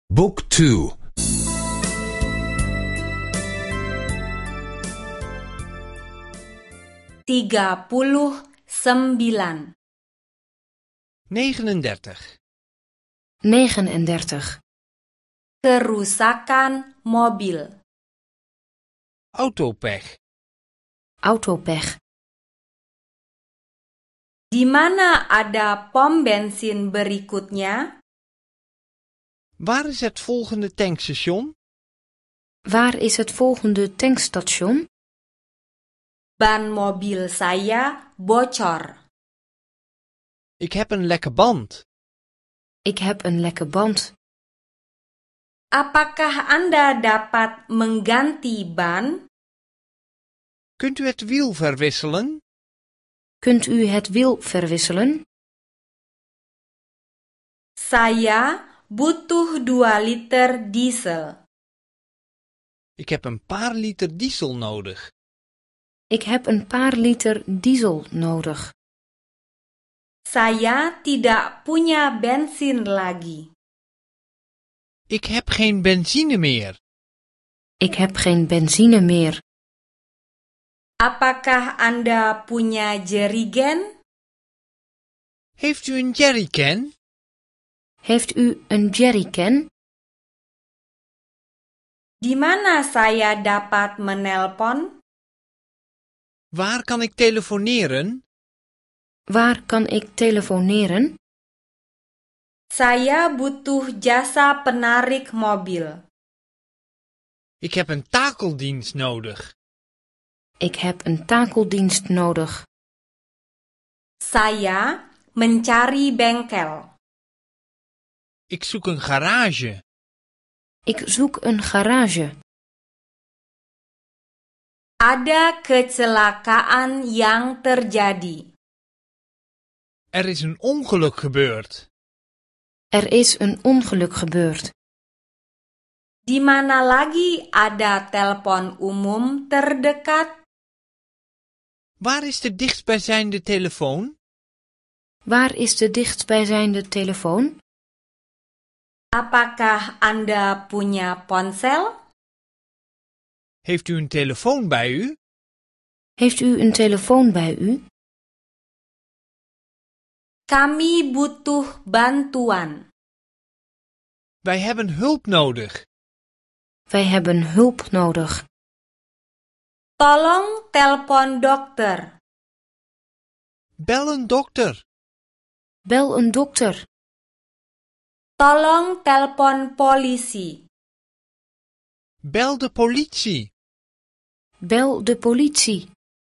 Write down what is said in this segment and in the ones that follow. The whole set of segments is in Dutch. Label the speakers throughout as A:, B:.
A: Book 2.
B: 39.
C: 39.
D: 39.
B: Kerusakan mobil.
C: Autopech.
D: Autopech.
B: Di mana ada pom bensin berikutnya?
C: Waar is het volgende tankstation?
D: Waar is het volgende tankstation?
B: Ban mobil saya bocor.
C: Ik heb een lekke band.
D: Ik heb een lekke band.
B: Apakah Anda dapat mengganti ban?
C: Kunt u het wiel verwisselen?
D: Kunt u het wiel verwisselen?
B: Saya butuh 2 liter diesel.
C: Ik heb een paar liter diesel nodig.
D: Ik heb een paar liter diesel nodig.
B: Saya tidak punya bensin lagi.
C: Ik heb geen benzine meer.
D: Ik heb geen benzine meer.
B: Apakah Anda punya jerigen?
C: Heeft u een jerrycan?
D: Heeft u een jerrycan?
B: Di mana saya dapat menelpon?
C: Waar kan ik telefoneren?
D: Waar kan ik telefoneren?
B: Saya butuh jasa penarik mobil.
C: Ik heb een takeldienst nodig.
D: Ik heb een takeldienst nodig.
B: Saya mencari bengkel.
C: Ik zoek een garage.
D: Ik zoek een garage.
B: Ada kecelakaan yang terjadi.
C: Er is een ongeluk gebeurd.
D: Er is een ongeluk gebeurd.
B: Di mana lagi ada telepon umum terdekat?
C: Waar is de dichtstbijzijnde telefoon?
D: Waar is de dichtstbijzijnde telefoon?
B: Apakah Anda punya ponsel?
C: Heeft u een telefoon bij u?
D: Heeft u een telefoon bij u?
B: Kami butuh bantuan.
C: Wij hebben hulp nodig.
D: Wij hebben hulp nodig.
B: Tolong telpon dokter.
C: Bel een dokter.
D: Bel een dokter.
B: Tolong telpon polisi.
C: Bel de politie.
D: Bel de politie.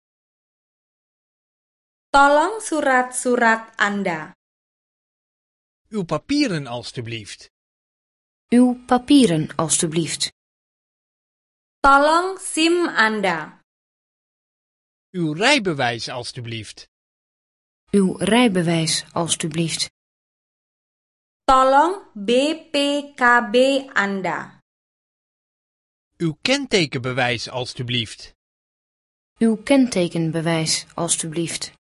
B: Tolong surat-surat Anda.
C: Uw papieren alstublieft.
D: Uw papieren, alstublieft.
B: Tolong SIM Anda.
C: Uw rijbewijs alstublieft.
D: Uw rijbewijs, alstublieft.
B: Tolong BPKB Anda.
C: Uw kentekenbewijs alstublieft.
D: Uw kentekenbewijs, alstublieft.